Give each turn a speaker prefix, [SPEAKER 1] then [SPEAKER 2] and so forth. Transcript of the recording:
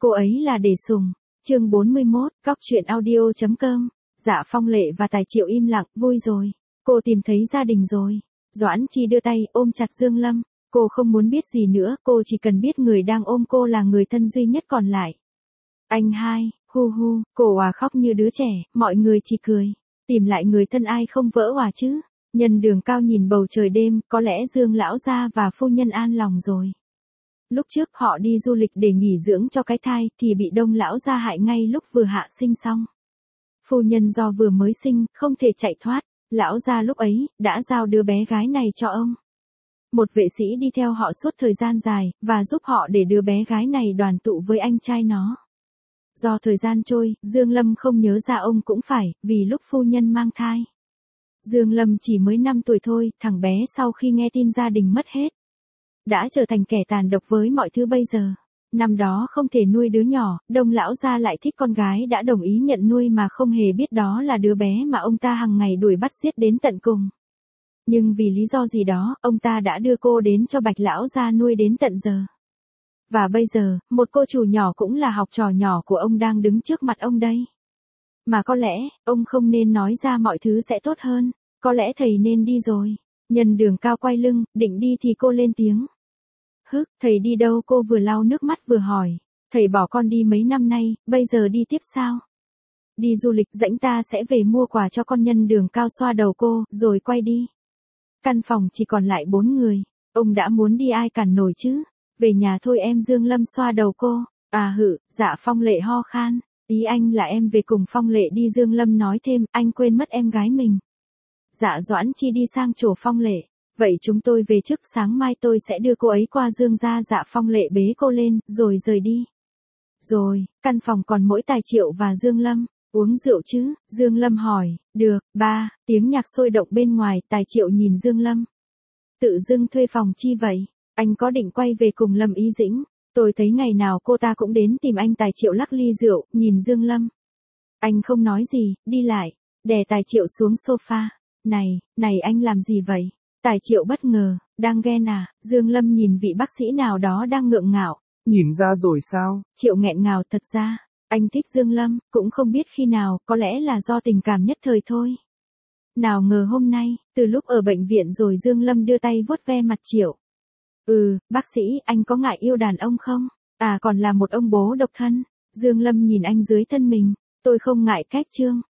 [SPEAKER 1] cô ấy là để sủng. Chương 41, Cóc truyện audio.com. Dạ Phong Lệ và Tài Triệu im lặng, vui rồi. Cô tìm thấy gia đình rồi. Doãn Chi đưa tay ôm chặt Dương Lâm. Cô không muốn biết gì nữa, cô chỉ cần biết người đang ôm cô là người thân duy nhất còn lại. Anh hai, hu hu, cô khóc như đứa trẻ, mọi người chỉ cười. Tìm lại người thân ai không vỡ chứ. Nhân Đường Cao nhìn bầu trời đêm, có lẽ Dương lão gia và phu nhân an lòng rồi. Lúc trước họ đi du lịch để nghỉ dưỡng cho cái thai thì bị Đông lão gia hại ngay lúc vừa hạ sinh xong. Phu nhân do vừa mới sinh, không thể chạy thoát, lão gia lúc ấy đã giao đứa bé gái này cho ông. Một vệ sĩ đi theo họ suốt thời gian dài và giúp họ để đứa bé gái này đoàn tụ với anh trai nó. Do thời gian trôi, Dương Lâm không nhớ ra ông cũng phải, vì lúc phu nhân mang thai. Dương Lâm chỉ mới 5 tuổi thôi, thằng bé sau khi nghe tin gia đình mất hết, đã trở thành kẻ tàn độc với mọi thứ bây giờ. Năm đó không thể nuôi đứa nhỏ, Đông lão gia lại thích con gái đã đồng ý nhận nuôi mà không hề biết đó là đứa bé mà ông ta hàng ngày đuổi bắt giết đến tận cùng. Nhưng vì lý do gì đó, ông ta đã đưa cô đến cho Bạch lão gia nuôi đến tận giờ. Và bây giờ, một cô chủ nhỏ cũng là học trò nhỏ của ông đang đứng trước mặt ông đây. Mà có lẽ, ông không nên nói ra mọi thứ sẽ tốt hơn, có lẽ thầy nên đi rồi. Nhân Đường Cao quay lưng, định đi thì cô lên tiếng. Thầy đi đâu? Cô vừa lau nước mắt vừa hỏi. Thầy bỏ con đi mấy năm nay, bây giờ đi tiếp sao? Đi du lịch, rảnh ta sẽ về mua quà cho con. Nhân Đường Cao xoa đầu cô, rồi quay đi. Căn phòng chỉ còn lại 4 người, ông đã muốn đi ai cản nổi chứ? Về nhà thôi em. Dương Lâm xoa đầu cô. Dạ Phong Lệ ho khan. Ý anh là em về cùng Phong Lệ đi. Dương Lâm nói thêm, anh quên mất em gái mình. Dạ Doãn Chi đi sang chỗ Phong Lệ. Vậy chúng tôi về trước, sáng mai tôi sẽ đưa cô ấy qua Dương gia. Dạ Phong Lệ bế cô lên, rồi rời đi. Rồi, căn phòng còn mỗi Tài Triệu và Dương Lâm. Uống rượu chứ? Dương Lâm hỏi. Được, ba. Tiếng nhạc sôi động bên ngoài. Tài Triệu nhìn Dương Lâm. Tự dưng thuê phòng chi vậy? Anh có định quay về cùng Lâm Ý Dĩnh? Tôi thấy ngày nào cô ta cũng đến tìm anh. Tài Triệu lắc ly rượu, nhìn Dương Lâm. Anh không nói gì, đi lại, đè Tài Triệu xuống sofa. Này anh làm gì vậy? Tài Triệu bất ngờ, đang ghen à? Dương Lâm nhìn vị bác sĩ nào đó đang ngượng ngạo.
[SPEAKER 2] Nhìn ra rồi sao?
[SPEAKER 1] Triệu nghẹn ngào, thật ra, anh thích Dương Lâm, cũng không biết khi nào, có lẽ là do tình cảm nhất thời thôi. Nào ngờ hôm nay, từ lúc ở bệnh viện rồi Dương Lâm đưa tay vuốt ve mặt Triệu. Bác sĩ, anh có ngại yêu đàn ông không? Còn là một ông bố độc thân. Dương Lâm nhìn anh dưới thân mình. Tôi không ngại cách Trương.